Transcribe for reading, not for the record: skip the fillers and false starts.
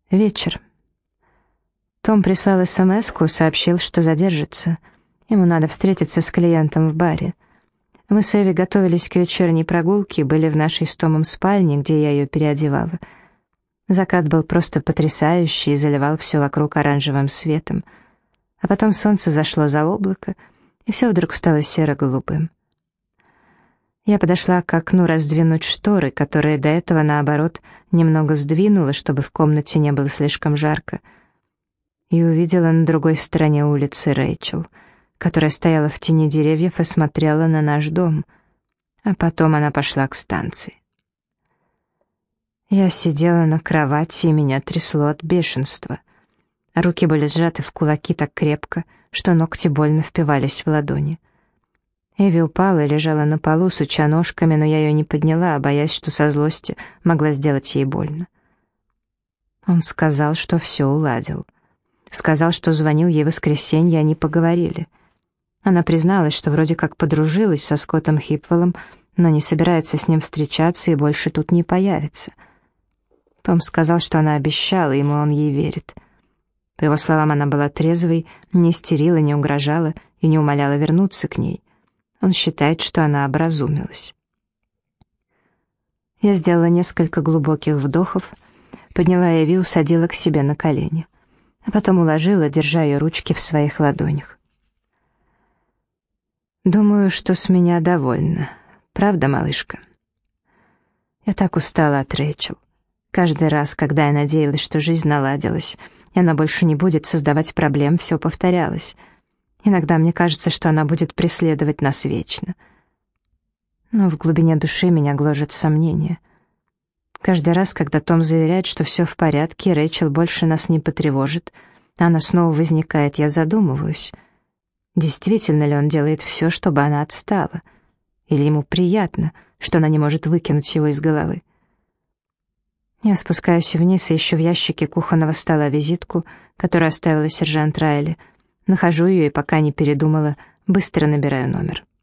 Вечер. Том прислал смс-ку, сообщил, что задержится. Ему надо встретиться с клиентом в баре. Мы с Эви готовились к вечерней прогулке, были в нашей с Томом спальне, где я ее переодевала. Закат был просто потрясающий и заливал все вокруг оранжевым светом. А потом солнце зашло за облако, и все вдруг стало серо-голубым. Я подошла к окну раздвинуть шторы, которые до этого, наоборот, немного сдвинула, чтобы в комнате не было слишком жарко, и увидела на другой стороне улицы Рэйчел, которая стояла в тени деревьев и смотрела на наш дом, а потом она пошла к станции. Я сидела на кровати, и меня трясло от бешенства. Руки были сжаты в кулаки так крепко, что ногти больно впивались в ладони. Эви упала и лежала на полу, суча ножками, но я ее не подняла, боясь, что со злости могла сделать ей больно. Он сказал, что все уладил. Сказал, что звонил ей в воскресенье, они поговорили. Она призналась, что вроде как подружилась со Скоттом Хипвеллом, но не собирается с ним встречаться и больше тут не появится. Том сказал, что она обещала ему, он ей верит. По его словам, она была трезвой, не истерила, не угрожала и не умоляла вернуться к ней. Он считает, что она образумилась. Я сделала несколько глубоких вдохов, подняла Эви, усадила к себе на колени, а потом уложила, держа ее ручки в своих ладонях. «Думаю, что с меня довольна. Правда, малышка?» Я так устала от Рэйчел. Каждый раз, когда я надеялась, что жизнь наладилась, и она больше не будет создавать проблем, все повторялось. Иногда мне кажется, что она будет преследовать нас вечно. Но в глубине души меня гложет сомнение. Каждый раз, когда Том заверяет, что все в порядке, и Рэйчел больше нас не потревожит, она снова возникает, я задумываюсь. Действительно ли он делает все, чтобы она отстала? Или ему приятно, что она не может выкинуть его из головы? Я спускаюсь вниз и ищу в ящике кухонного стола визитку, которую оставила сержант Райли. Нахожу ее и, пока не передумала, быстро набираю номер.